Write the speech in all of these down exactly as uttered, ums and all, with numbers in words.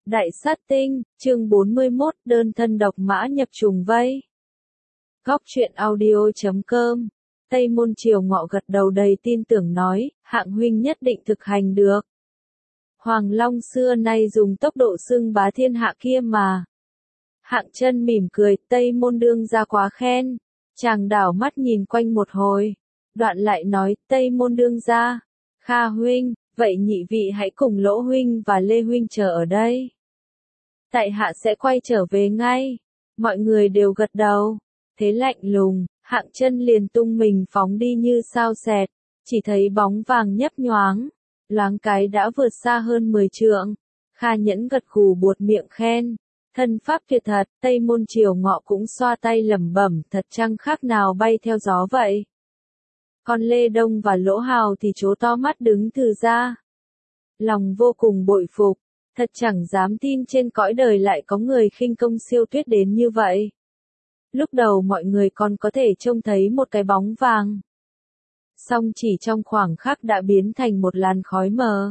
Đại sát tinh, chương bốn mươi mốt, đơn thân độc mã nhập trùng vây. Góc truyện audio chấm com. Tây Môn Triều Ngọ gật đầu đầy tin tưởng nói, Hạng huynh nhất định thực hành được. Hoàng Long xưa nay dùng tốc độ xưng bá thiên hạ kia mà. Hạng Chân mỉm cười, Tây Môn đương gia quá khen. Chàng đảo mắt nhìn quanh một hồi, đoạn lại nói, Tây Môn đương gia, Kha huynh, vậy nhị vị hãy cùng Lỗ huynh và Lê huynh chờ ở đây. Tại hạ sẽ quay trở về ngay. Mọi người đều gật đầu. Thế lạnh lùng, Hạng Chân liền tung mình phóng đi như sao xẹt, chỉ thấy bóng vàng nhấp nhoáng, loáng cái đã vượt xa hơn mười trượng. Kha Nhẫn gật gù buột miệng khen, thân pháp tuyệt thật. Tây Môn Triều Ngọ cũng xoa tay lẩm bẩm, thật chăng khác nào bay theo gió vậy. Còn Lê Đông và Lỗ Hào thì trố to mắt đứng từ ra. Lòng vô cùng bội phục, thật chẳng dám tin trên cõi đời lại có người khinh công siêu tuyết đến như vậy. Lúc đầu mọi người còn có thể trông thấy một cái bóng vàng, song chỉ trong khoảng khắc đã biến thành một làn khói mờ.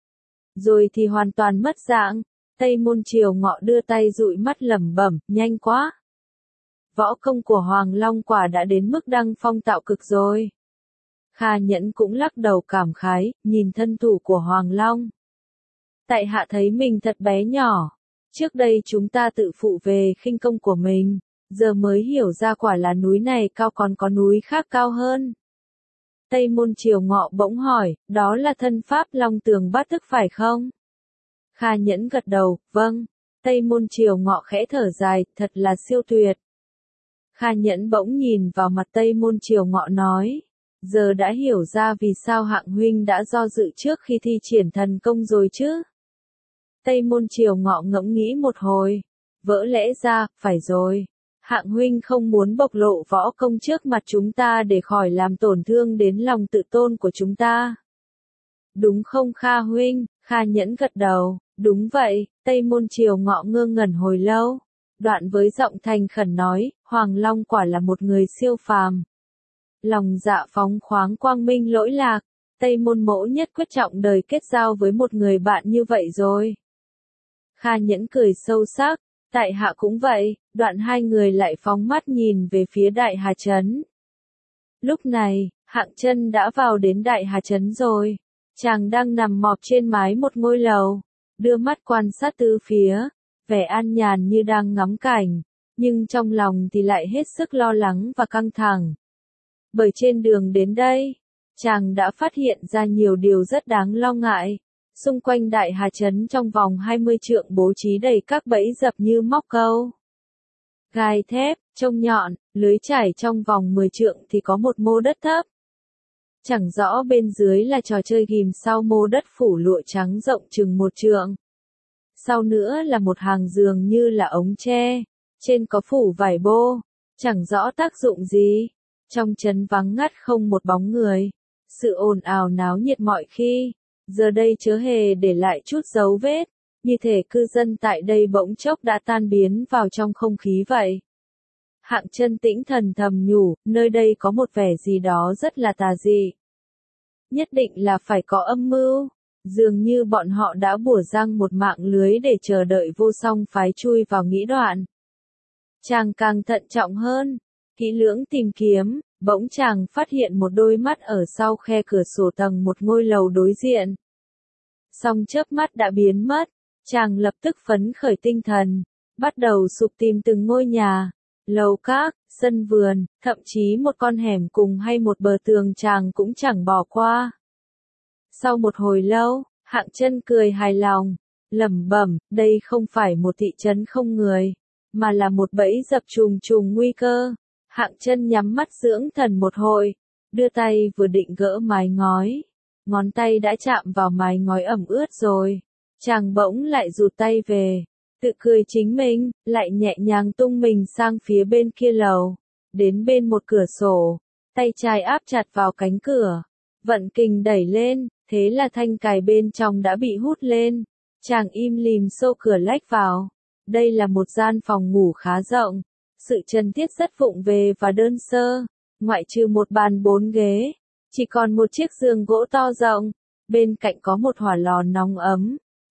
Rồi thì hoàn toàn mất dạng. Tây Môn Triều Ngọ đưa tay dụi mắt lẩm bẩm, nhanh quá. Võ công của Hoàng Long quả đã đến mức đăng phong tạo cực rồi. Kha Nhẫn cũng lắc đầu cảm khái, nhìn thân thủ của Hoàng Long. Tại hạ thấy mình thật bé nhỏ. Trước đây chúng ta tự phụ về khinh công của mình, giờ mới hiểu ra quả là núi này cao còn có núi khác cao hơn. Tây Môn Triều Ngọ bỗng hỏi, đó là thân pháp Long Tường Bát Thức phải không? Kha Nhẫn gật đầu, vâng. Tây Môn Triều Ngọ khẽ thở dài, thật là siêu tuyệt. Kha Nhẫn bỗng nhìn vào mặt Tây Môn Triều Ngọ nói, giờ đã hiểu ra vì sao Hạng huynh đã do dự trước khi thi triển thần công rồi chứ. Tây Môn Triều Ngọ ngẫm nghĩ một hồi, vỡ lẽ ra, phải rồi. Hạng huynh không muốn bộc lộ võ công trước mặt chúng ta để khỏi làm tổn thương đến lòng tự tôn của chúng ta. Đúng không Kha huynh? Kha Nhẫn gật đầu, đúng vậy. Tây Môn Triều Ngọ ngơ ngẩn hồi lâu, đoạn với giọng thành khẩn nói, Hoàng Long quả là một người siêu phàm. Lòng dạ phóng khoáng quang minh lỗi lạc, Tây Môn mỗ nhất quyết trọng đời kết giao với một người bạn như vậy rồi. Kha Nhẫn cười sâu sắc, tại hạ cũng vậy. Đoạn hai người lại phóng mắt nhìn về phía Đại Hà Trấn. Lúc này, Hạng Chân đã vào đến Đại Hà Trấn rồi. Chàng đang nằm mọp trên mái một ngôi lầu, đưa mắt quan sát tứ phía, vẻ an nhàn như đang ngắm cảnh, nhưng trong lòng thì lại hết sức lo lắng và căng thẳng. Bởi trên đường đến đây, chàng đã phát hiện ra nhiều điều rất đáng lo ngại. Xung quanh Đại Hà Trấn trong vòng hai mươi trượng bố trí đầy các bẫy dập như móc câu, gai thép, trông nhọn, lưới trải trong vòng mười trượng thì có một mô đất thấp. Chẳng rõ bên dưới là trò chơi ghim sau mô đất phủ lụa trắng rộng chừng một trượng. Sau nữa là một hàng giường như là ống tre, trên có phủ vải bô, chẳng rõ tác dụng gì. Trong trấn vắng ngắt không một bóng người, sự ồn ào náo nhiệt mọi khi, giờ đây chớ hề để lại chút dấu vết, như thể cư dân tại đây bỗng chốc đã tan biến vào trong không khí vậy. Hạng Chân tĩnh thần thầm nhủ, nơi đây có một vẻ gì đó rất là tà dị. Nhất định là phải có âm mưu, dường như bọn họ đã bủa răng một mạng lưới để chờ đợi Vô Song phái chui vào nghĩ đoạn. Chàng càng thận trọng hơn, kỹ lưỡng tìm kiếm, bỗng chàng phát hiện một đôi mắt ở sau khe cửa sổ tầng một ngôi lầu đối diện. Song chớp mắt đã biến mất, chàng lập tức phấn khởi tinh thần, bắt đầu sục tìm từng ngôi nhà, lầu các, sân vườn, thậm chí một con hẻm cùng hay một bờ tường chàng cũng chẳng bỏ qua. Sau một hồi lâu, Hạng Chân cười hài lòng, lẩm bẩm, đây không phải một thị trấn không người, mà là một bẫy dập trùng trùng nguy cơ. Hạng Chân nhắm mắt dưỡng thần một hồi, đưa tay vừa định gỡ mái ngói, ngón tay đã chạm vào mái ngói ẩm ướt rồi. Chàng bỗng lại rụt tay về, tự cười chính mình, lại nhẹ nhàng tung mình sang phía bên kia lầu, đến bên một cửa sổ, tay trái áp chặt vào cánh cửa, vận kình đẩy lên, thế là thanh cài bên trong đã bị hút lên. Chàng im lìm xô cửa lách vào. Đây là một gian phòng ngủ khá rộng, sự trần thiết rất vụng về và đơn sơ, ngoại trừ một bàn bốn ghế, chỉ còn một chiếc giường gỗ to rộng, bên cạnh có một hỏa lò nóng ấm.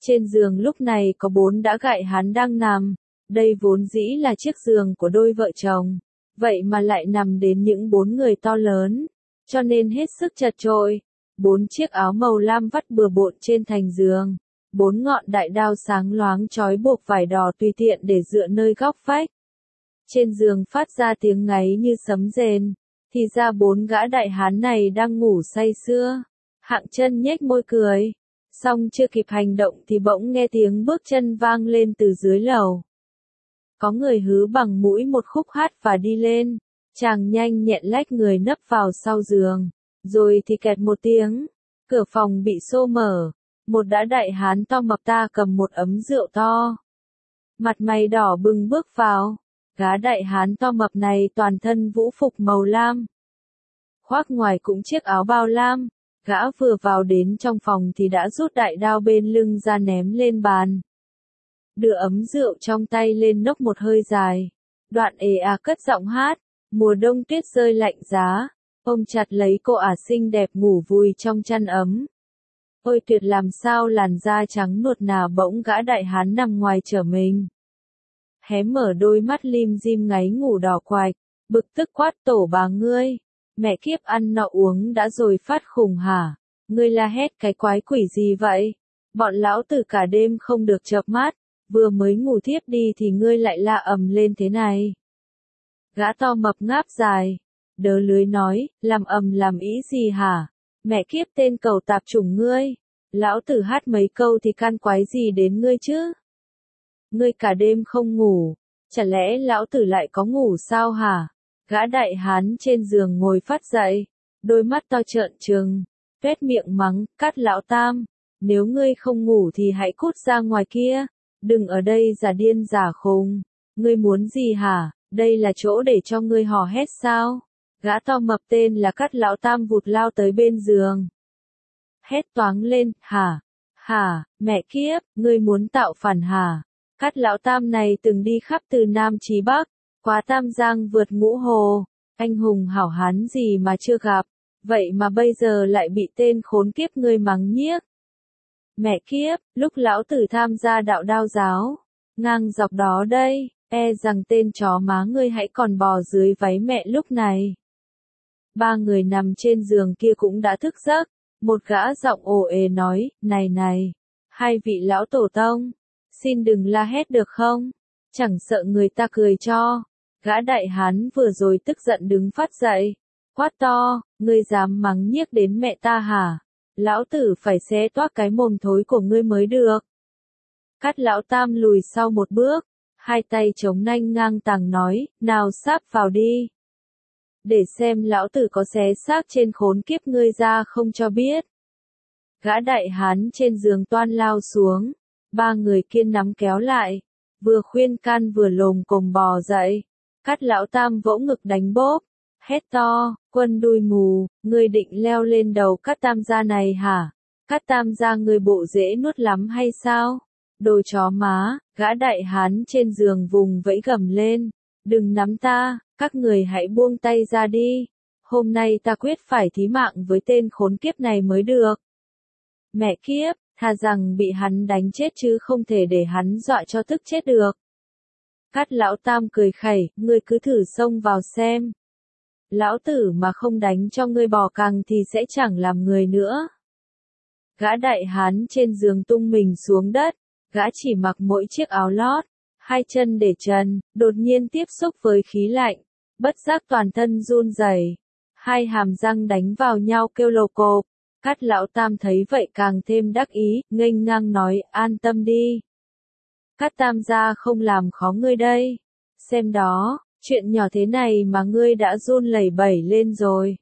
Trên giường lúc này có bốn đã gại hán đang nằm, đây vốn dĩ là chiếc giường của đôi vợ chồng, vậy mà lại nằm đến những bốn người to lớn, cho nên hết sức chật chội. Bốn chiếc áo màu lam vắt bừa bộn trên thành giường, bốn ngọn đại đao sáng loáng trói buộc vải đỏ tùy tiện để dựa nơi góc vách. Trên giường phát ra tiếng ngáy như sấm rền, thì ra bốn gã đại hán này đang ngủ say sưa. Hạng Chân nhếch môi cười, xong chưa kịp hành động thì bỗng nghe tiếng bước chân vang lên từ dưới lầu. Có người hứ bằng mũi một khúc hát và đi lên, chàng nhanh nhẹn lách người nấp vào sau giường, rồi thì kẹt một tiếng, cửa phòng bị xô mở, một gã đại hán to mập ta cầm một ấm rượu to. Mặt mày đỏ bừng bước vào, gã đại hán to mập này toàn thân vũ phục màu lam, khoác ngoài cũng chiếc áo bao lam. Gã vừa vào đến trong phòng thì đã rút đại đao bên lưng ra ném lên bàn. Đưa ấm rượu trong tay lên nốc một hơi dài. Đoạn ề à cất giọng hát, mùa đông tuyết rơi lạnh giá, ôm chặt lấy cô ả xinh đẹp ngủ vùi trong chăn ấm. Ôi tuyệt làm sao làn da trắng nuột nà bỗng gã đại hán nằm ngoài trở mình. Hé mở đôi mắt lim dim ngáy ngủ đỏ quạch, bực tức quát tổ bà ngươi. Mẹ kiếp ăn nọ uống đã rồi phát khùng hả? Ngươi la hét cái quái quỷ gì vậy? Bọn lão tử cả đêm không được chợp mắt, vừa mới ngủ thiếp đi thì ngươi lại la ầm lên thế này. Gã to mập ngáp dài, đớ lưới nói, làm ầm làm ý gì hả? Mẹ kiếp tên cầu tạp chủng ngươi, lão tử hát mấy câu thì can quái gì đến ngươi chứ? Ngươi cả đêm không ngủ, chả lẽ lão tử lại có ngủ sao hả? Gã đại hán trên giường ngồi phát dậy, đôi mắt to trợn trừng, tuét miệng mắng, Cát lão tam, nếu ngươi không ngủ thì hãy cút ra ngoài kia, đừng ở đây giả điên giả khùng, ngươi muốn gì hả, đây là chỗ để cho ngươi hò hét sao? Gã to mập tên là Cát lão tam vụt lao tới bên giường. Hét toáng lên, hả, hả, mẹ kiếp, ngươi muốn tạo phản hả? Cát lão tam này từng đi khắp từ Nam chí Bắc, qua Tam Giang vượt ngũ hồ, anh hùng hảo hán gì mà chưa gặp, vậy mà bây giờ lại bị tên khốn kiếp ngươi mắng nhiếc. Mẹ kiếp, lúc lão tử tham gia đạo đao giáo, ngang dọc đó đây, e rằng tên chó má ngươi hãy còn bò dưới váy mẹ lúc này. Ba người nằm trên giường kia cũng đã thức giấc, một gã giọng ồ ề nói, này này, hai vị lão tổ tông, xin đừng la hét được không, chẳng sợ người ta cười cho. Gã đại hán vừa rồi tức giận đứng phát dậy, quát to, ngươi dám mắng nhiếc đến mẹ ta hả? Lão tử phải xé toác cái mồm thối của ngươi mới được. Cát lão tam lùi sau một bước, hai tay chống nanh ngang tàng nói, nào sáp vào đi. Để xem lão tử có xé xác trên khốn kiếp ngươi ra không cho biết. Gã đại hán trên giường toan lao xuống, ba người kiên nắm kéo lại, vừa khuyên can vừa lồm cồm bò dậy. Cát lão tam vỗ ngực đánh bốp, hét to, quân đuôi mù, ngươi định leo lên đầu Cát tam gia này hả? Cát tam gia ngươi bộ dễ nuốt lắm hay sao? Đồ chó má, gã đại hán trên giường vùng vẫy gầm lên, đừng nắm ta, các người hãy buông tay ra đi, hôm nay ta quyết phải thí mạng với tên khốn kiếp này mới được. Mẹ kiếp, thà rằng bị hắn đánh chết chứ không thể để hắn dọa cho tức chết được. Cát lão tam cười khẩy, ngươi cứ thử xông vào xem. Lão tử mà không đánh cho ngươi bò căng thì sẽ chẳng làm người nữa. Gã đại hán trên giường tung mình xuống đất, gã chỉ mặc mỗi chiếc áo lót, hai chân để trần, đột nhiên tiếp xúc với khí lạnh, bất giác toàn thân run rẩy, hai hàm răng đánh vào nhau kêu lồ cộp. Cát lão tam thấy vậy càng thêm đắc ý, nghênh ngang nói, an tâm đi. Cát tam gia không làm khó ngươi đây. Xem đó, chuyện nhỏ thế này mà ngươi đã run lẩy bẩy lên rồi.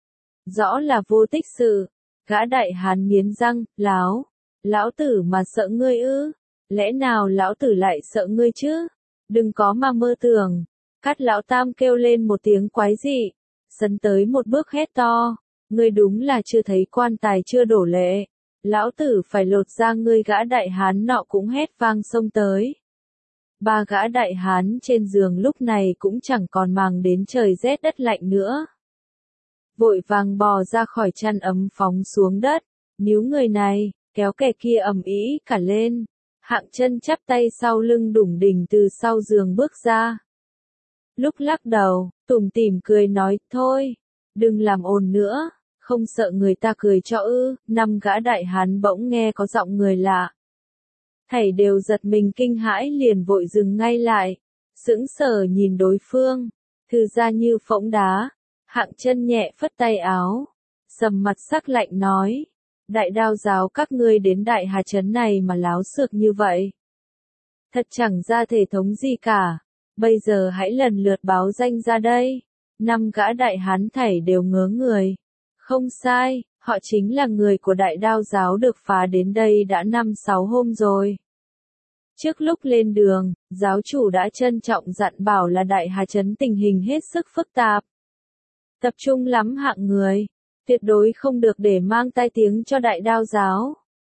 Rõ là vô tích sự. Gã đại hán nghiến răng, láo. Lão tử mà sợ ngươi ư? Lẽ nào lão tử lại sợ ngươi chứ? Đừng có mà mơ tưởng. Cát lão tam kêu lên một tiếng quái dị, sấn tới một bước hét to. Ngươi đúng là chưa thấy quan tài chưa đổ lệ. Lão tử phải lột ra ngươi. Gã đại hán nọ cũng hét vang xông tới. Ba gã đại hán trên giường lúc này cũng chẳng còn màng đến trời rét đất lạnh nữa. Vội vàng bò ra khỏi chăn ấm phóng xuống đất, níu người này, kéo kẻ kia ầm ĩ cả lên. Hạng Chân chắp tay sau lưng đủng đỉnh từ sau giường bước ra. Lúc lắc đầu, tủm tỉm cười nói, thôi, đừng làm ồn nữa, không sợ người ta cười cho ư. Năm gã đại hán bỗng nghe có giọng người lạ. Thảy đều giật mình kinh hãi liền vội dừng ngay lại, sững sờ nhìn đối phương, thư ra như phỗng đá. Hạng Chân nhẹ phất tay áo, sầm mặt sắc lạnh nói, đại đao giáo các ngươi đến đại hà trấn này mà láo xược như vậy. Thật chẳng ra thể thống gì cả, bây giờ hãy lần lượt báo danh ra đây. Năm gã đại hán thảy đều ngớ người. Không sai, họ chính là người của đại đao giáo được phá đến đây đã năm sáu hôm rồi. Trước lúc lên đường, giáo chủ đã trân trọng dặn bảo là đại hà trấn tình hình hết sức phức tạp. Tập trung lắm hạng người, tuyệt đối không được để mang tai tiếng cho đại đao giáo.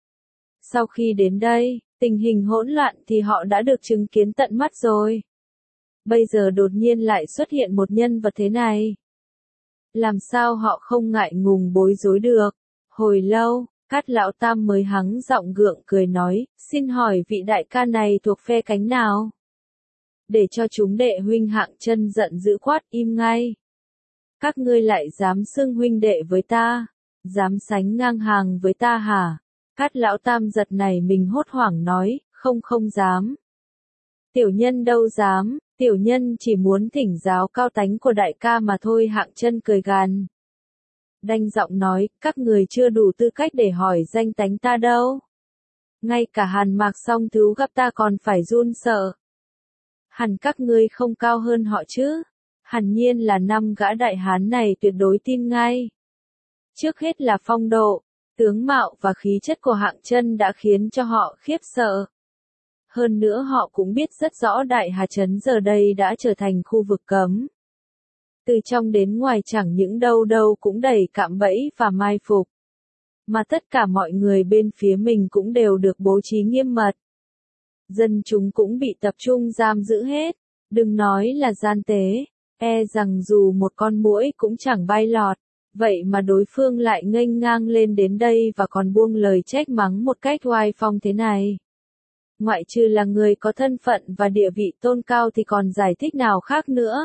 Sau khi đến đây, tình hình hỗn loạn thì họ đã được chứng kiến tận mắt rồi. Bây giờ đột nhiên lại xuất hiện một nhân vật thế này. Làm sao họ không ngại ngùng bối rối được. Hồi lâu, Cát Lão Tam mới hắng giọng gượng cười nói, xin hỏi vị đại ca này thuộc phe cánh nào? Để cho chúng đệ huynh Hạng Chân giận dữ quát im ngay. Các ngươi lại dám xưng huynh đệ với ta, dám sánh ngang hàng với ta hả? Cát Lão Tam giật nảy mình hốt hoảng nói, không không dám. Tiểu nhân đâu dám, tiểu nhân chỉ muốn thỉnh giáo cao tánh của đại ca mà thôi. Hạng Chân cười gằn. Đanh giọng nói, các người chưa đủ tư cách để hỏi danh tánh ta đâu. Ngay cả Hàn Mạc Song Thứ gặp ta còn phải run sợ. Hẳn các ngươi không cao hơn họ chứ? Hẳn nhiên là năm gã đại hán này tuyệt đối tin ngay. Trước hết là phong độ, tướng mạo và khí chất của Hạng Chân đã khiến cho họ khiếp sợ. Hơn nữa họ cũng biết rất rõ đại hà trấn giờ đây đã trở thành khu vực cấm. Từ trong đến ngoài chẳng những đâu đâu cũng đầy cạm bẫy và mai phục. Mà tất cả mọi người bên phía mình cũng đều được bố trí nghiêm mật. Dân chúng cũng bị tập trung giam giữ hết, đừng nói là gian tế, e rằng dù một con muỗi cũng chẳng bay lọt, vậy mà đối phương lại nghênh ngang lên đến đây và còn buông lời trách mắng một cách oai phong thế này. Ngoại trừ là người có thân phận và địa vị tôn cao thì còn giải thích nào khác nữa.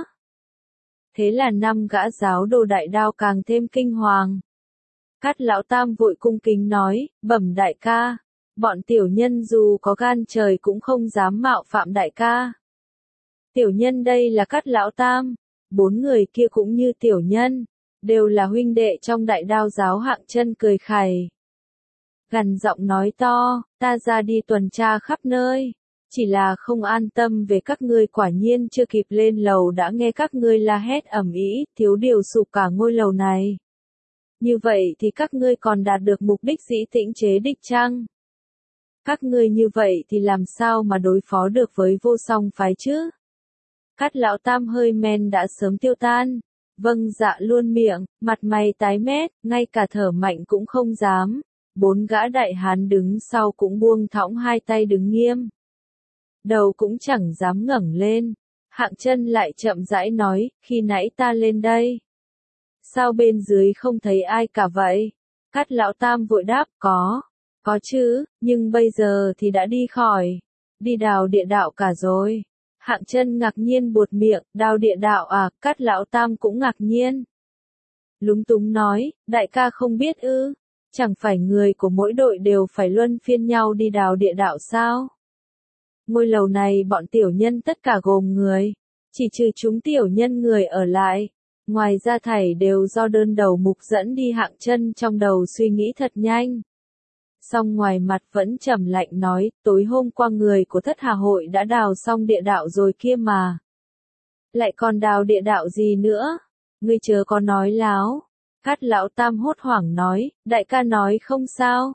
Thế là năm gã giáo đồ đại đao càng thêm kinh hoàng. Cát Lão Tam vội cung kính nói, bẩm đại ca, bọn tiểu nhân dù có gan trời cũng không dám mạo phạm đại ca. Tiểu nhân đây là Cát Lão Tam, bốn người kia cũng như tiểu nhân, đều là huynh đệ trong đại đao giáo. Hạng Chân cười khẩy, gằn giọng nói to, ta ra đi tuần tra khắp nơi, chỉ là không an tâm về các ngươi. Quả nhiên chưa kịp lên lầu đã nghe các ngươi la hét ầm ĩ, thiếu điều sụp cả ngôi lầu này. Như vậy thì các ngươi còn đạt được mục đích dĩ tĩnh chế địch chăng? Các ngươi như vậy thì làm sao mà đối phó được với Vô Song phái chứ? Cát Lão Tam hơi men đã sớm tiêu tan, vâng dạ luôn miệng, mặt mày tái mét, ngay cả thở mạnh cũng không dám. Bốn gã đại hán đứng sau cũng buông thõng hai tay đứng nghiêm. Đầu cũng chẳng dám ngẩng lên. Hạng Chân lại chậm rãi nói, khi nãy ta lên đây. Sao bên dưới không thấy ai cả vậy? Cát Lão Tam vội đáp, có, có chứ, nhưng bây giờ thì đã đi khỏi, đi đào địa đạo cả rồi. Hạng Chân ngạc nhiên buột miệng, đào địa đạo à? Cát Lão Tam cũng ngạc nhiên. Lúng túng nói, đại ca không biết ư? Chẳng phải người của mỗi đội đều phải luân phiên nhau đi đào địa đạo sao? Ngôi lầu này bọn tiểu nhân tất cả gồm người, chỉ trừ chúng tiểu nhân người ở lại. Ngoài ra thảy đều do đơn đầu mục dẫn đi. Hạng Chân trong đầu suy nghĩ thật nhanh. Song ngoài mặt vẫn trầm lạnh nói, tối hôm qua người của Thất Hà Hội đã đào xong địa đạo rồi kia mà. Lại còn đào địa đạo gì nữa? Ngươi chớ có nói láo. Cát Lão Tam hốt hoảng nói, đại ca nói không sao.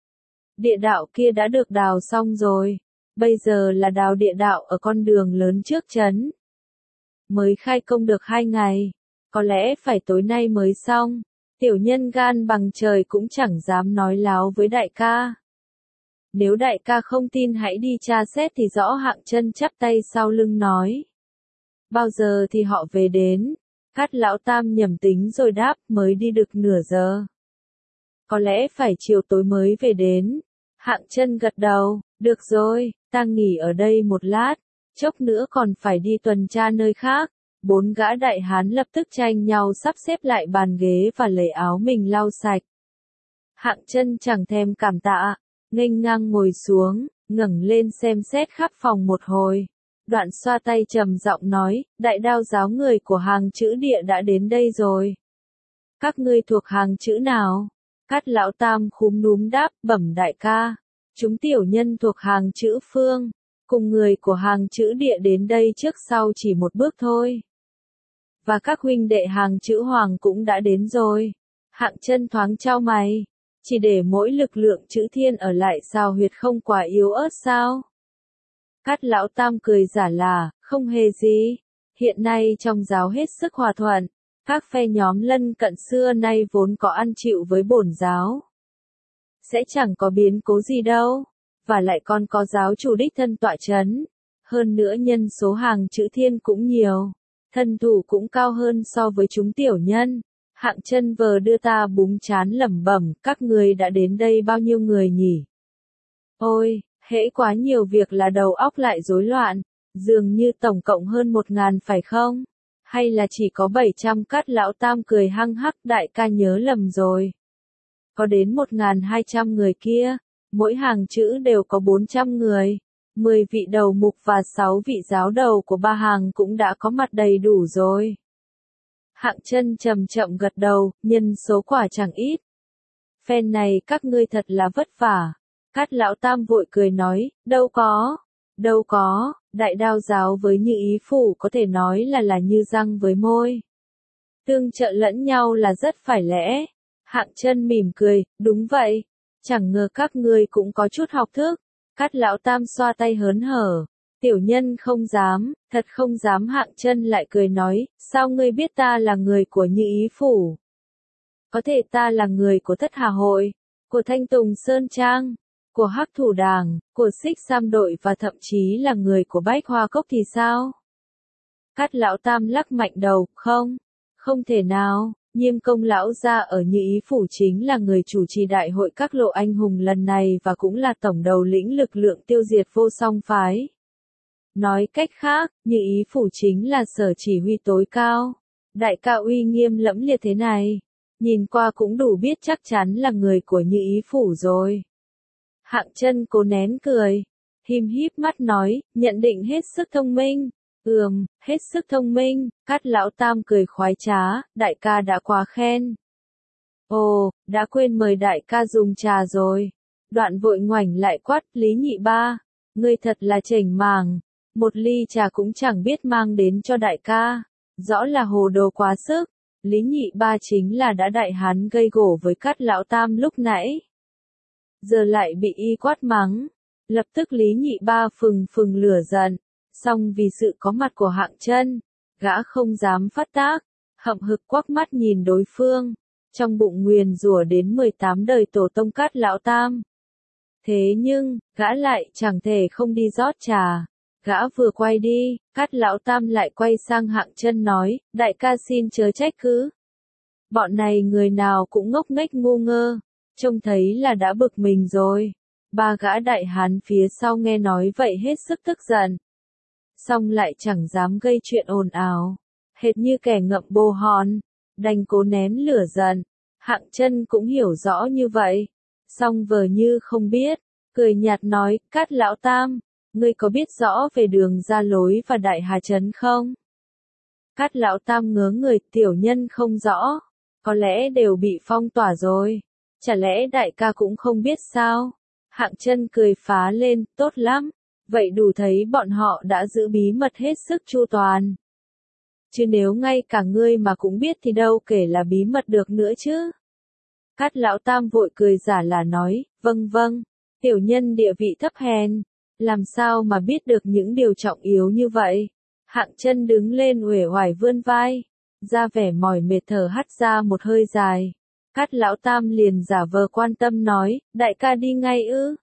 Địa đạo kia đã được đào xong rồi. Bây giờ là đào địa đạo ở con đường lớn trước trấn. Mới khai công được hai ngày. Có lẽ phải tối nay mới xong. Tiểu nhân gan bằng trời cũng chẳng dám nói láo với đại ca. Nếu đại ca không tin hãy đi tra xét thì rõ. Hạng Chân chắp tay sau lưng nói. Bao giờ thì họ về đến? Cát Lão Tam nhẩm tính rồi đáp, mới đi được nửa giờ. Có lẽ phải chiều tối mới về đến. Hạng Chân gật đầu, được rồi, ta nghỉ ở đây một lát, chốc nữa còn phải đi tuần tra nơi khác. Bốn gã đại hán lập tức tranh nhau sắp xếp lại bàn ghế và lấy áo mình lau sạch. Hạng Chân chẳng thèm cảm tạ, nghênh ngang ngồi xuống, ngẩng lên xem xét khắp phòng một hồi. Đoạn xoa tay trầm giọng nói, đại đao giáo người của hàng chữ địa đã đến đây rồi. Các ngươi thuộc hàng chữ nào? Cát lão tam khúm núm đáp, bẩm đại ca. Chúng tiểu nhân thuộc hàng chữ phương, cùng người của hàng chữ địa đến đây trước sau chỉ một bước thôi. Và các huynh đệ hàng chữ hoàng cũng đã đến rồi. Hạng Chân thoáng chau mày, chỉ để mỗi lực lượng chữ thiên ở lại sao huyệt không quá yếu ớt sao? Cát lão tam cười giả là, không hề gì. Hiện nay trong giáo hết sức hòa thuận, các phe nhóm lân cận xưa nay vốn có ăn chịu với bổn giáo. Sẽ chẳng có biến cố gì đâu, và lại còn có giáo chủ đích thân tọa chấn. Hơn nữa nhân số hàng chữ thiên cũng nhiều, thân thủ cũng cao hơn so với chúng tiểu nhân. Hạng Chân vờ đưa ta búng chán lẩm bẩm, các người đã đến đây bao nhiêu người nhỉ? Ôi, hễ quá nhiều việc là đầu óc lại rối loạn, dường như tổng cộng hơn một ngàn phải không? Hay là chỉ có bảy trăm? Cát lão tam cười hăng hắc, đại ca nhớ lầm rồi. Có đến một ngàn hai trăm người kia, mỗi hàng chữ đều có bốn trăm người. Mười vị đầu mục và sáu vị giáo đầu của ba hàng cũng đã có mặt đầy đủ rồi. Hạng Chân chậm chậm gật đầu, nhân số quả chẳng ít. Phen này các ngươi thật là vất vả. Cát lão tam vội cười nói, đâu có, đâu có, đại đao giáo với Như Ý phủ có thể nói là là như răng với môi. Tương trợ lẫn nhau là rất phải lẽ. Hạng Chân mỉm cười, đúng vậy, chẳng ngờ các ngươi cũng có chút học thức. Cát lão tam xoa tay hớn hở, tiểu nhân không dám, thật không dám. Hạng Chân lại cười nói, sao ngươi biết ta là người của Như Ý phủ? Có thể ta là người của Thất Hà hội, của Thanh Tùng Sơn Trang, của Hắc Thủ Đảng, của Xích Sam đội và thậm chí là người của Bách Hoa Cốc thì sao? Cát lão tam lắc mạnh đầu, không, không thể nào. Nhiêm Công lão gia ở Như Ý phủ chính là người chủ trì đại hội các lộ anh hùng lần này và cũng là tổng đầu lĩnh lực lượng tiêu diệt vô song phái. Nói cách khác, Như Ý phủ chính là sở chỉ huy tối cao. Đại ca uy nghiêm lẫm liệt thế này, nhìn qua cũng đủ biết chắc chắn là người của Như Ý phủ rồi. Hạng Chân cố nén cười, híp híp mắt nói, nhận định hết sức thông minh. Ừm, hết sức thông minh. Cát lão tam cười khoái trá, đại ca đã quá khen. Ồ, đã quên mời đại ca dùng trà rồi. Đoạn vội ngoảnh lại quát, Lý Nhị Ba, ngươi thật là chểnh màng, một ly trà cũng chẳng biết mang đến cho đại ca, rõ là hồ đồ quá sức. Lý Nhị Ba chính là đã đại hán gây gổ với Cát lão tam lúc nãy, giờ lại bị y quát mắng. Lập tức Lý Nhị Ba phừng phừng lửa giận. Song vì sự có mặt của Hạng Chân, gã không dám phát tác, hậm hực quắc mắt nhìn đối phương, trong bụng nguyền rủa đến mười tám đời tổ tông Cát lão tam. Thế nhưng, gã lại chẳng thể không đi rót trà. Gã vừa quay đi, Cát lão tam lại quay sang Hạng Chân nói, đại ca xin chớ trách cứ. Bọn này người nào cũng ngốc nghếch ngu ngơ, trông thấy là đã bực mình rồi. Ba gã đại hán phía sau nghe nói vậy hết sức tức giận. Xong lại chẳng dám gây chuyện ồn ào, hệt như kẻ ngậm bồ hòn, đành cố nén lửa giận. Hạng Chân cũng hiểu rõ như vậy, song vờ như không biết, cười nhạt nói, Cát lão tam, ngươi có biết rõ về đường ra lối và Đại Hà Trấn không? Cát lão tam ngớ người, tiểu nhân không rõ, có lẽ đều bị phong tỏa rồi, chả lẽ đại ca cũng không biết sao? Hạng Chân cười phá lên, tốt lắm. Vậy đủ thấy bọn họ đã giữ bí mật hết sức chu toàn. Chứ nếu ngay cả ngươi mà cũng biết thì đâu kể là bí mật được nữa chứ. Cát lão tam vội cười giả là nói, vâng vâng, tiểu nhân địa vị thấp hèn, làm sao mà biết được những điều trọng yếu như vậy. Hạng Chân đứng lên uể oải vươn vai, ra vẻ mỏi mệt thở hắt ra một hơi dài. Cát lão tam liền giả vờ quan tâm nói, đại ca đi ngay ư?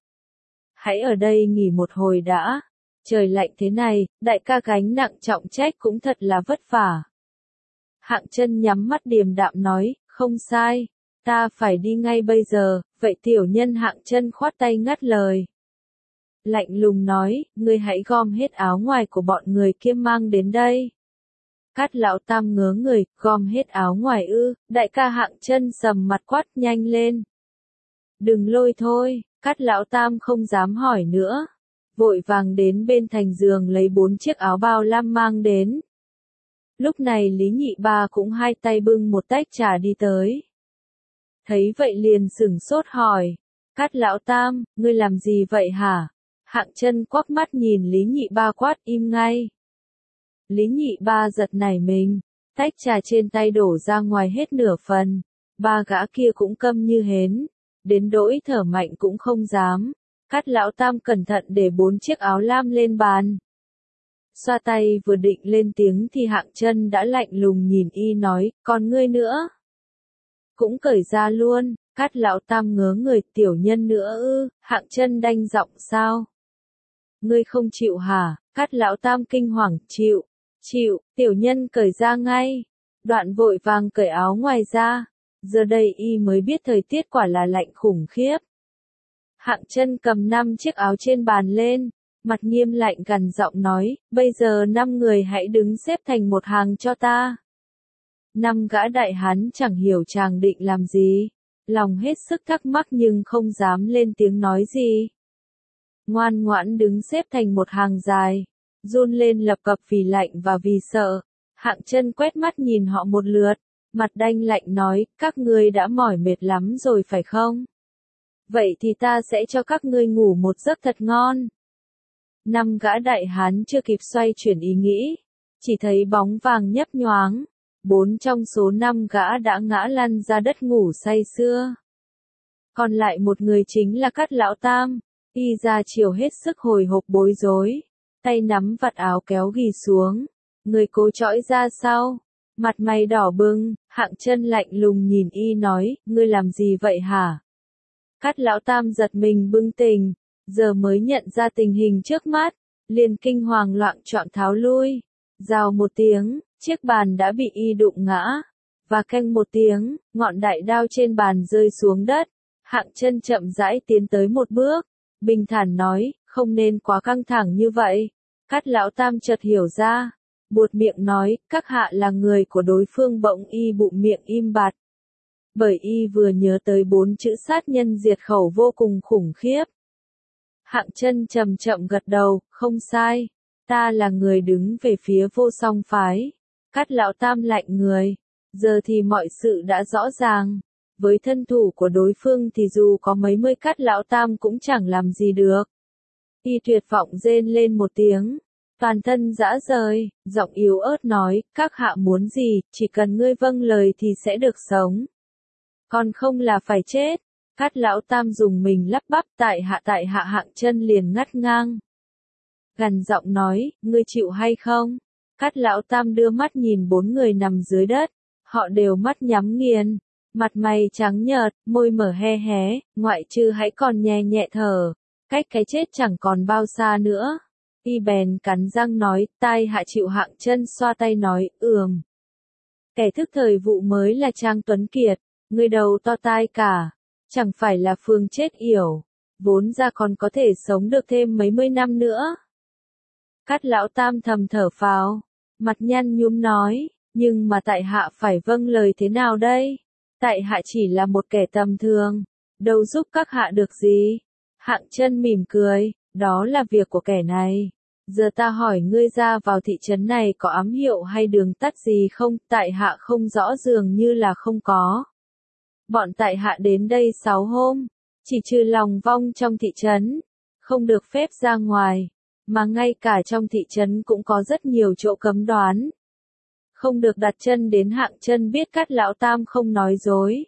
Hãy ở đây nghỉ một hồi đã. Trời lạnh thế này, đại ca gánh nặng trọng trách cũng thật là vất vả. Hạng Chân nhắm mắt điềm đạm nói, không sai, ta phải đi ngay bây giờ, Vậy tiểu nhân Hạng Chân khoát tay ngắt lời. Lạnh lùng nói, ngươi hãy gom hết áo ngoài của bọn người kia mang đến đây. Cát Lão Tam ngớ người, gom hết áo ngoài ư? Đại ca Hạng Chân sầm mặt quát, nhanh lên. Đừng lôi thôi. Cát Lão Tam không dám hỏi nữa, vội vàng đến bên thành giường lấy bốn chiếc áo bao lam mang đến. Lúc này Lý Nhị Ba cũng hai tay bưng một tách trà đi tới. Thấy vậy liền sửng sốt hỏi, Cát Lão Tam, ngươi làm gì vậy hả? Hạng Chân quắc mắt nhìn Lý Nhị Ba quát, im ngay. Lý Nhị Ba giật nảy mình, tách trà trên tay đổ ra ngoài hết nửa phần, ba gã kia cũng câm như hến, đến nỗi thở mạnh cũng không dám. Cát Lão Tam cẩn thận để bốn chiếc áo lam lên bàn. Xoa tay vừa định lên tiếng thì Hạng Chân đã lạnh lùng nhìn y nói, còn ngươi nữa? Cũng cởi ra luôn. Cát Lão Tam ngớ người, tiểu nhân nữa ư? Hạng Chân đanh giọng, sao? Ngươi không chịu hả? Cát Lão Tam kinh hoàng, chịu, chịu, tiểu nhân cởi ra ngay. Đoạn vội vàng cởi áo ngoài ra. Giờ đây y mới biết thời tiết quả là lạnh khủng khiếp. Hạng Chân cầm năm chiếc áo trên bàn lên, mặt nghiêm lạnh gằn giọng nói, bây giờ năm người hãy đứng xếp thành một hàng cho ta. Năm gã đại hán chẳng hiểu chàng định làm gì, lòng hết sức thắc mắc nhưng không dám lên tiếng nói gì. Ngoan ngoãn đứng xếp thành một hàng dài, run lên lập cập vì lạnh và vì sợ. Hạng Chân quét mắt nhìn họ một lượt, mặt đanh lạnh nói, các ngươi đã mỏi mệt lắm rồi phải không? Vậy thì ta sẽ cho các ngươi ngủ một giấc thật ngon. Năm gã đại hán chưa kịp xoay chuyển ý nghĩ, chỉ thấy bóng vàng nhấp nhoáng, bốn trong số năm gã đã ngã lăn ra đất ngủ say sưa. Còn lại một người chính là Cát Lão Tam, y ra chiều hết sức hồi hộp bối rối, tay nắm vạt áo kéo ghì xuống, người cố chõi ra sau, mặt mày đỏ bừng. Hạng Chân lạnh lùng nhìn y nói, ngươi làm gì vậy hả? Cát Lão Tam giật mình bừng tỉnh, giờ mới nhận ra tình hình trước mắt, liền kinh hoàng loạng choạng tháo lui. Rào một tiếng, chiếc bàn đã bị y đụng ngã, và canh một tiếng, ngọn đại đao trên bàn rơi xuống đất. Hạng Chân chậm rãi tiến tới một bước, bình thản nói, không nên quá căng thẳng như vậy. Cát Lão Tam chợt hiểu ra, buột miệng nói, các hạ là người của đối phương, bỗng y bụng miệng im bặt. Bởi y vừa nhớ tới bốn chữ sát nhân diệt khẩu vô cùng khủng khiếp. Hạng Chân chậm chậm gật đầu, không sai, ta là người đứng về phía Vô Song phái. Cát Lão Tam lạnh người, giờ thì mọi sự đã rõ ràng, với thân thủ của đối phương thì dù có mấy mươi Cát Lão Tam cũng chẳng làm gì được. Y tuyệt vọng rên lên một tiếng, toàn thân rã rời, giọng yếu ớt nói, các hạ muốn gì, chỉ cần ngươi vâng lời thì sẽ được sống. Còn không là phải chết. Cát Lão Tam dùng mình lắp bắp, tại hạ tại hạ. Hạng Chân liền ngắt ngang, gằn giọng nói, ngươi chịu hay không? Cát Lão Tam đưa mắt nhìn bốn người nằm dưới đất, họ đều mắt nhắm nghiền, mặt mày trắng nhợt, môi mở hé hé, ngoại trừ hãy còn nhẹ nhẹ thở, cách cái chết chẳng còn bao xa nữa. Y bèn cắn răng nói, tai hạ chịu. Hạng Chân xoa tay nói, ừm. Kẻ thức thời vụ mới là Trang Tuấn Kiệt, người đầu to tai cả, chẳng phải là Phương chết yểu, vốn ra còn có thể sống được thêm mấy mươi năm nữa. Cát Lão Tam thầm thở phào, mặt nhăn nhúm nói, nhưng mà tại hạ phải vâng lời thế nào đây? Tại hạ chỉ là một kẻ tầm thường, đâu giúp các hạ được gì. Hạng Chân mỉm cười, đó là việc của kẻ này. Giờ ta hỏi ngươi, ra vào thị trấn này có ám hiệu hay đường tắt gì không? Tại hạ không rõ, dường như là không có. Bọn tại hạ đến đây sáu hôm, chỉ trừ lòng vong trong thị trấn, không được phép ra ngoài, mà ngay cả trong thị trấn cũng có rất nhiều chỗ cấm đoán. Không được đặt chân đến. Hạng Chân biết Cát Lão Tam không nói dối,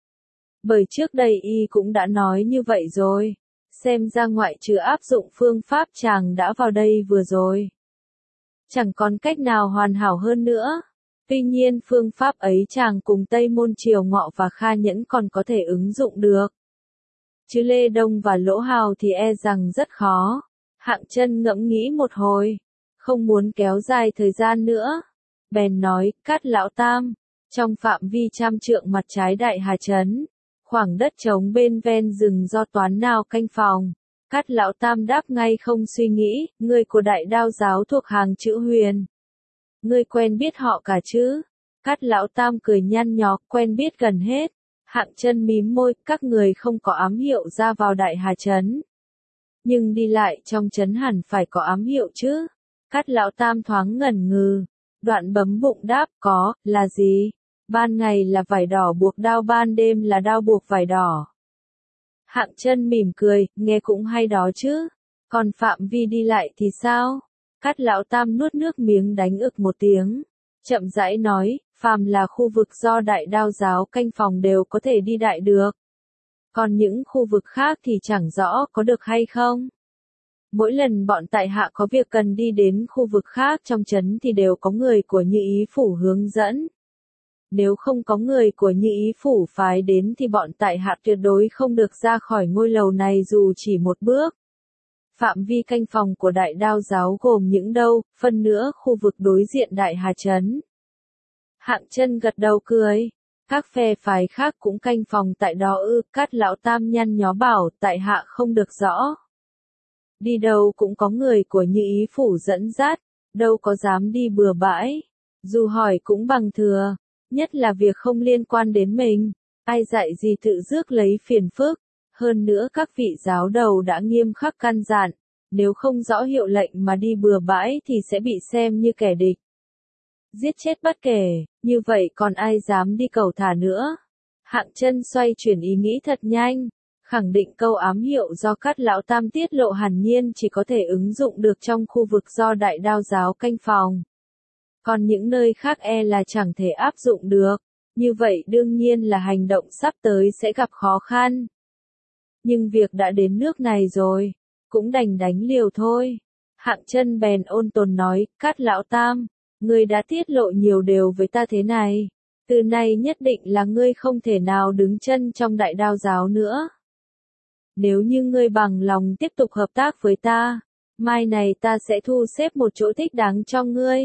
bởi trước đây y cũng đã nói như vậy rồi, xem ra ngoại trừ áp dụng phương pháp chàng đã vào đây vừa rồi, chẳng còn cách nào hoàn hảo hơn nữa. Tuy nhiên phương pháp ấy chàng cùng Tây Môn Triều Ngọ và Kha Nhẫn còn có thể ứng dụng được, chứ Lê Đông và Lỗ Hào thì e rằng rất khó. Hạng Chân ngẫm nghĩ một hồi, không muốn kéo dài thời gian nữa, bèn nói, Cát Lão Tam, trong phạm vi trăm trượng mặt trái Đại Hà Trấn, khoảng đất trống bên ven rừng do toán nào canh phòng. Cát lão tam đáp ngay không suy nghĩ, người của Đại Đao giáo thuộc hàng chữ Huyền. Ngươi quen biết họ cả chứ? Cát lão tam cười nhăn nhó, quen biết gần hết. Hạng Chân mím môi, các người không có ám hiệu ra vào Đại Hà trấn. Nhưng đi lại trong trấn hẳn phải có ám hiệu chứ? Cát lão tam thoáng ngẩn ngừ. Đoạn bấm bụng đáp, có, là gì? Ban ngày là vải đỏ buộc đao, ban đêm là đao buộc vải đỏ. Hạng Chân mỉm cười, nghe cũng hay đó chứ. Còn phạm vi đi lại thì sao? Cát lão tam nuốt nước miếng đánh ực một tiếng. Chậm rãi nói, phàm là khu vực do Đại Đao giáo canh phòng đều có thể đi đại được. Còn những khu vực khác thì chẳng rõ có được hay không. Mỗi lần bọn tại hạ có việc cần đi đến khu vực khác trong trấn thì đều có người của Như Ý phủ hướng dẫn. Nếu không có người của Như Ý phủ phái đến thì bọn tại hạ tuyệt đối không được ra khỏi ngôi lầu này dù chỉ một bước. Phạm vi canh phòng của Đại Đao giáo gồm những đâu, phân nữa khu vực đối diện Đại Hà trấn. Hạng Chân gật đầu cười. Các phe phái khác cũng canh phòng tại đó ư? Cát lão tam nhăn nhó bảo, tại hạ không được rõ. Đi đâu cũng có người của Như Ý phủ dẫn dắt, đâu có dám đi bừa bãi. Dù hỏi cũng bằng thừa, nhất là việc không liên quan đến mình, ai dạy gì tự rước lấy phiền phức. Hơn nữa các vị giáo đầu đã nghiêm khắc căn dặn, nếu không rõ hiệu lệnh mà đi bừa bãi thì sẽ bị xem như kẻ địch. Giết chết bất kể, như vậy còn ai dám đi cầu thả nữa. Hạng Chân xoay chuyển ý nghĩ thật nhanh, khẳng định câu ám hiệu do Cát lão tam tiết lộ hẳn nhiên chỉ có thể ứng dụng được trong khu vực do Đại Đao giáo canh phòng. Còn những nơi khác e là chẳng thể áp dụng được, như vậy đương nhiên là hành động sắp tới sẽ gặp khó khăn. Nhưng việc đã đến nước này rồi, cũng đành đánh liều thôi. Hạng Chân bèn ôn tồn nói, Cát lão tam, ngươi đã tiết lộ nhiều điều với ta thế này. Từ nay nhất định là ngươi không thể nào đứng chân trong Đại Đao giáo nữa. Nếu như ngươi bằng lòng tiếp tục hợp tác với ta, mai này ta sẽ thu xếp một chỗ thích đáng cho ngươi.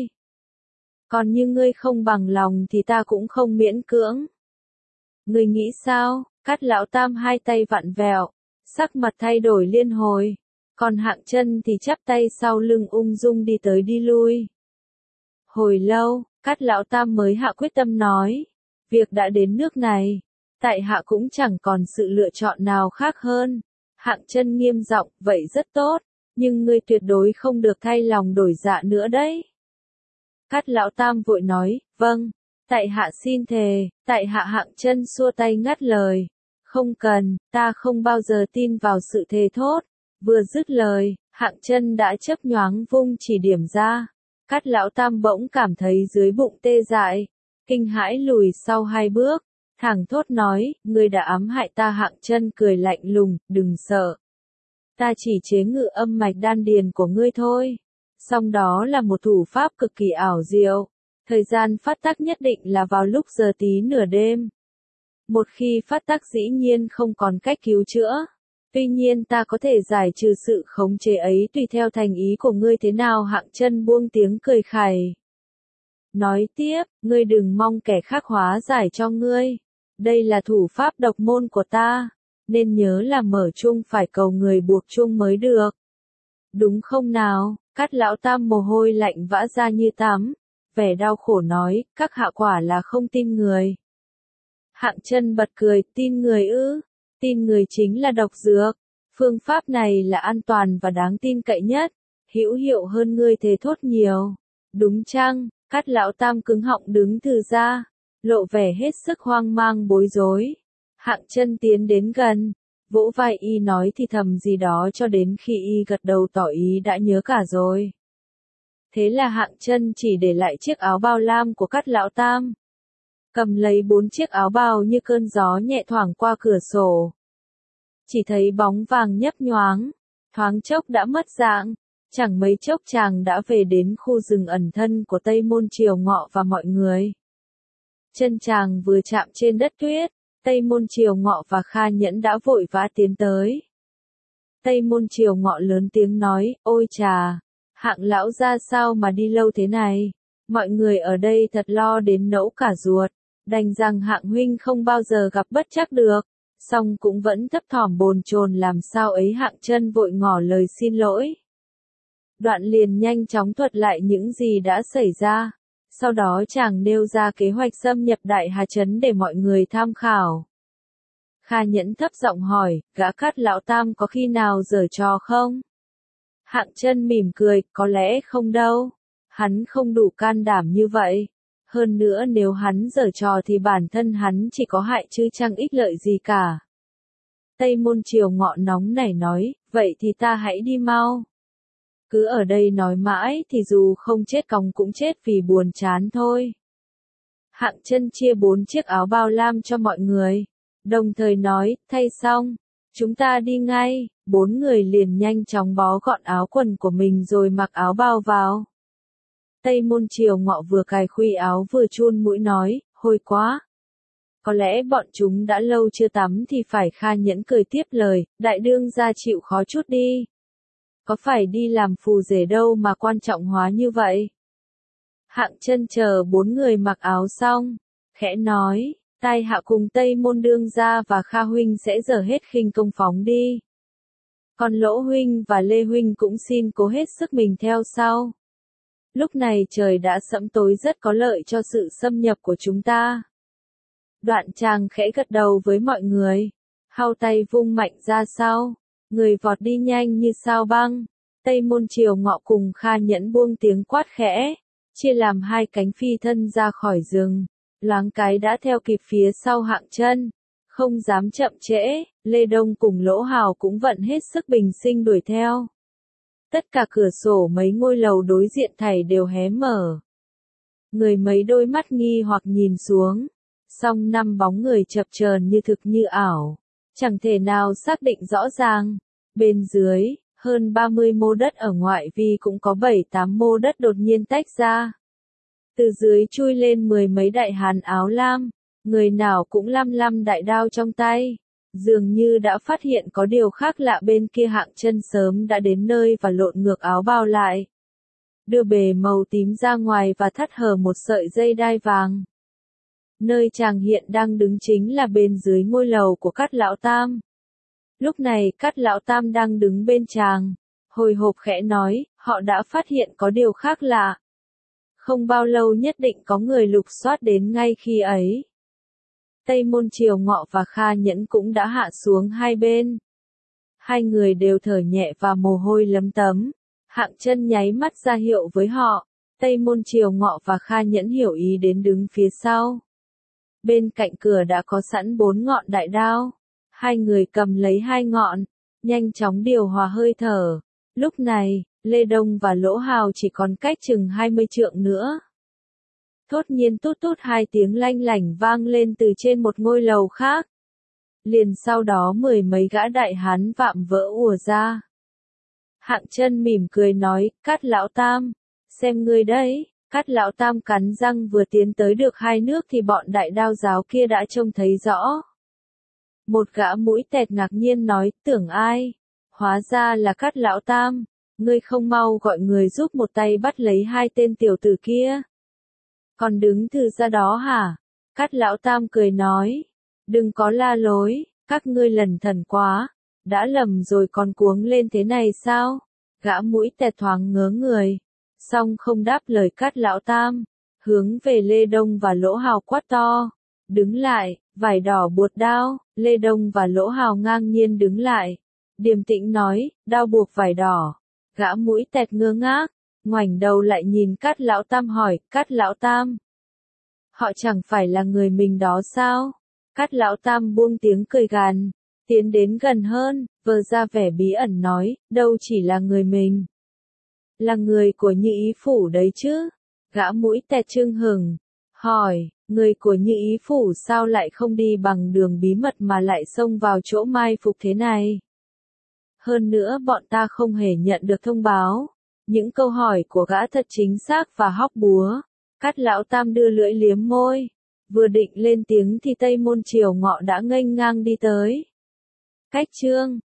Còn như ngươi không bằng lòng thì ta cũng không miễn cưỡng. Ngươi nghĩ sao? Cát lão tam hai tay vặn vẹo, sắc mặt thay đổi liên hồi. Còn Hạng Chân thì chắp tay sau lưng ung dung đi tới đi lui. Hồi lâu, Cát lão tam mới hạ quyết tâm nói, việc đã đến nước này, tại hạ cũng chẳng còn sự lựa chọn nào khác hơn. Hạng Chân nghiêm giọng, vậy rất tốt, nhưng ngươi tuyệt đối không được thay lòng đổi dạ nữa đấy. Cát lão tam vội nói, vâng, tại hạ xin thề. Tại hạ Hạng Chân xua tay ngắt lời, không cần, ta không bao giờ tin vào sự thề thốt. Vừa dứt lời, Hạng Chân đã chớp nhoáng vung chỉ điểm ra. Cát lão tam bỗng cảm thấy dưới bụng tê dại, kinh hãi lùi sau hai bước, thẳng thốt nói, ngươi đã ám hại ta. Hạng Chân cười lạnh lùng, đừng sợ. Ta chỉ chế ngự âm mạch đan điền của ngươi thôi. Song đó là một thủ pháp cực kỳ ảo diệu. Thời gian phát tác nhất định là vào lúc giờ tí nửa đêm. Một khi phát tác dĩ nhiên không còn cách cứu chữa. Tuy nhiên ta có thể giải trừ sự khống chế ấy tùy theo thành ý của ngươi thế nào. Hạng Chân buông tiếng cười khẩy. Nói tiếp, ngươi đừng mong kẻ khác hóa giải cho ngươi. Đây là thủ pháp độc môn của ta. Nên nhớ là mở chung phải cầu người buộc chung mới được. Đúng không nào? Cát lão tam mồ hôi lạnh vã ra như tắm. Vẻ đau khổ nói, các hạ quả là không tin người. Hạng Chân bật cười, tin người ư? Tin người chính là độc dược. Phương pháp này là an toàn và đáng tin cậy nhất. Hữu hiệu hơn ngươi thề thốt nhiều. Đúng chăng? Cát lão tam cứng họng đứng từ ra, lộ vẻ hết sức hoang mang bối rối. Hạng Chân tiến đến gần, vỗ vai y nói thì thầm gì đó cho đến khi y gật đầu tỏ ý đã nhớ cả rồi. Thế là Hạng Chân chỉ để lại chiếc áo bao lam của Cát lão tam. Cầm lấy bốn chiếc áo bào như cơn gió nhẹ thoảng qua cửa sổ. Chỉ thấy bóng vàng nhấp nhoáng, thoáng chốc đã mất dạng, chẳng mấy chốc chàng đã về đến khu rừng ẩn thân của Tây Môn Triều Ngọ và mọi người. Chân chàng vừa chạm trên đất tuyết, Tây Môn Triều Ngọ và Kha Nhẫn đã vội vã tiến tới. Tây Môn Triều Ngọ lớn tiếng nói, ôi chà, Hạng lão ra sao mà đi lâu thế này, mọi người ở đây thật lo đến nẫu cả ruột, đành rằng Hạng huynh không bao giờ gặp bất trắc được. song cũng vẫn thấp thỏm bồn chồn làm sao ấy. Hạng Chân vội ngỏ lời xin lỗi. Đoạn liền nhanh chóng thuật lại những gì đã xảy ra. Sau đó chàng nêu ra kế hoạch xâm nhập Đại Hà Trấn để mọi người tham khảo. Kha Nhẫn thấp giọng hỏi, gã Cát lão tam có khi nào giở trò không? Hạng Chân mỉm cười, có lẽ không đâu. Hắn không đủ can đảm như vậy. Hơn nữa nếu hắn giở trò thì bản thân hắn chỉ có hại chứ chẳng ích lợi gì cả. Tây Môn Triều Ngọ nóng nảy nói, vậy thì ta hãy đi mau. Cứ ở đây nói mãi thì dù không chết còng cũng chết vì buồn chán thôi. Hạng Chân chia bốn chiếc áo bao lam cho mọi người. Đồng thời nói, thay xong, chúng ta đi ngay. Bốn người liền nhanh chóng bó gọn áo quần của mình rồi mặc áo bao vào. Tây Môn Triều Ngọ vừa cài khuy áo vừa chun mũi nói, hôi quá. Có lẽ bọn chúng đã lâu chưa tắm thì phải. Kha Nhẫn cười tiếp lời, đại đương gia chịu khó chút đi. Có phải đi làm phù rể đâu mà quan trọng hóa như vậy. Hạng Chân chờ bốn người mặc áo xong, khẽ nói, tai hạ cùng Tây Môn đương gia và Kha huynh sẽ dở hết khinh công phóng đi. Còn Lỗ huynh và Lê huynh cũng xin cố hết sức mình theo sau. Lúc này trời đã sẫm tối rất có lợi cho sự xâm nhập của chúng ta. Đoạn chàng khẽ gật đầu với mọi người, hau tay vung mạnh ra sau, người vọt đi nhanh như sao băng. Tây Môn Triều Ngọ cùng Kha Nhẫn buông tiếng quát khẽ, chia làm hai cánh phi thân ra khỏi rừng, loáng cái đã theo kịp phía sau Hạng Chân, không dám chậm trễ. Lê Đông cùng Lỗ Hào cũng vận hết sức bình sinh đuổi theo. Tất cả cửa sổ mấy ngôi lầu đối diện thảy đều hé mở. Người mấy đôi mắt nghi hoặc nhìn xuống, song năm bóng người chập chờn như thực như ảo, chẳng thể nào xác định rõ ràng. Bên dưới, hơn ba mươi mô đất ở ngoại vi cũng có bảy tám mô đất đột nhiên tách ra. Từ dưới chui lên mười mấy đại hán áo lam, người nào cũng lăm lăm đại đao trong tay. Dường như đã phát hiện có điều khác lạ bên kia. Hạng Chân sớm đã đến nơi và lộn ngược áo bao lại. Đưa bề màu tím ra ngoài và thắt hở một sợi dây đai vàng. Nơi chàng hiện đang đứng chính là bên dưới ngôi lầu của Cát lão tam. Lúc này Cát lão tam đang đứng bên chàng, hồi hộp khẽ nói, họ đã phát hiện có điều khác lạ. Không bao lâu nhất định có người lục soát đến ngay khi ấy. Tây Môn Triều Ngọ và Kha Nhẫn cũng đã hạ xuống hai bên. Hai người đều thở nhẹ và mồ hôi lấm tấm. Hạng Chân nháy mắt ra hiệu với họ. Tây Môn Triều Ngọ và Kha Nhẫn hiểu ý đến đứng phía sau. Bên cạnh cửa đã có sẵn bốn ngọn đại đao. Hai người cầm lấy hai ngọn, nhanh chóng điều hòa hơi thở. Lúc này, Lê Đông và Lỗ Hào chỉ còn cách chừng hai mươi trượng nữa. Thốt nhiên tút tút hai tiếng lanh lảnh vang lên từ trên một ngôi lầu khác. Liền sau đó mười mấy gã đại hán vạm vỡ ùa ra. Hạng Chân mỉm cười nói, Cát lão tam, xem ngươi đấy. Cát lão tam cắn răng vừa tiến tới được hai nước thì bọn đại đao giáo kia đã trông thấy rõ. Một gã mũi tẹt ngạc nhiên nói, tưởng ai? Hóa ra là Cát lão tam, ngươi không mau gọi người giúp một tay bắt lấy hai tên tiểu tử kia. Còn đứng từ ra đó hả? Cát lão tam cười nói, đừng có la lối, các ngươi lần thần quá, đã lầm rồi còn cuống lên thế này sao? Gã mũi tẹt thoáng ngớ người, song không đáp lời Cát lão tam, hướng về Lê Đông và Lỗ Hào quát to, đứng lại, vải đỏ buột đao. Lê Đông và Lỗ Hào ngang nhiên đứng lại, điềm tĩnh nói, đao buộc vải đỏ. Gã mũi tẹt ngơ ngác, ngoảnh đầu lại nhìn Cát lão tam hỏi, Cát lão tam, họ chẳng phải là người mình đó sao? Cát lão tam buông tiếng cười gằn, tiến đến gần hơn, vờ ra vẻ bí ẩn nói, đâu chỉ là người mình, là người của Như Ý phủ đấy chứ. Gã mũi tẹt chưng hừng, hỏi, người của Như Ý phủ sao lại không đi bằng đường bí mật mà lại xông vào chỗ mai phục thế này? Hơn nữa bọn ta không hề nhận được thông báo. Những câu hỏi của gã thật chính xác và hóc búa. Cát lão tam đưa lưỡi liếm môi, vừa định lên tiếng thì Tây Môn Triều Ngọ đã nghênh ngang đi tới. Cách chương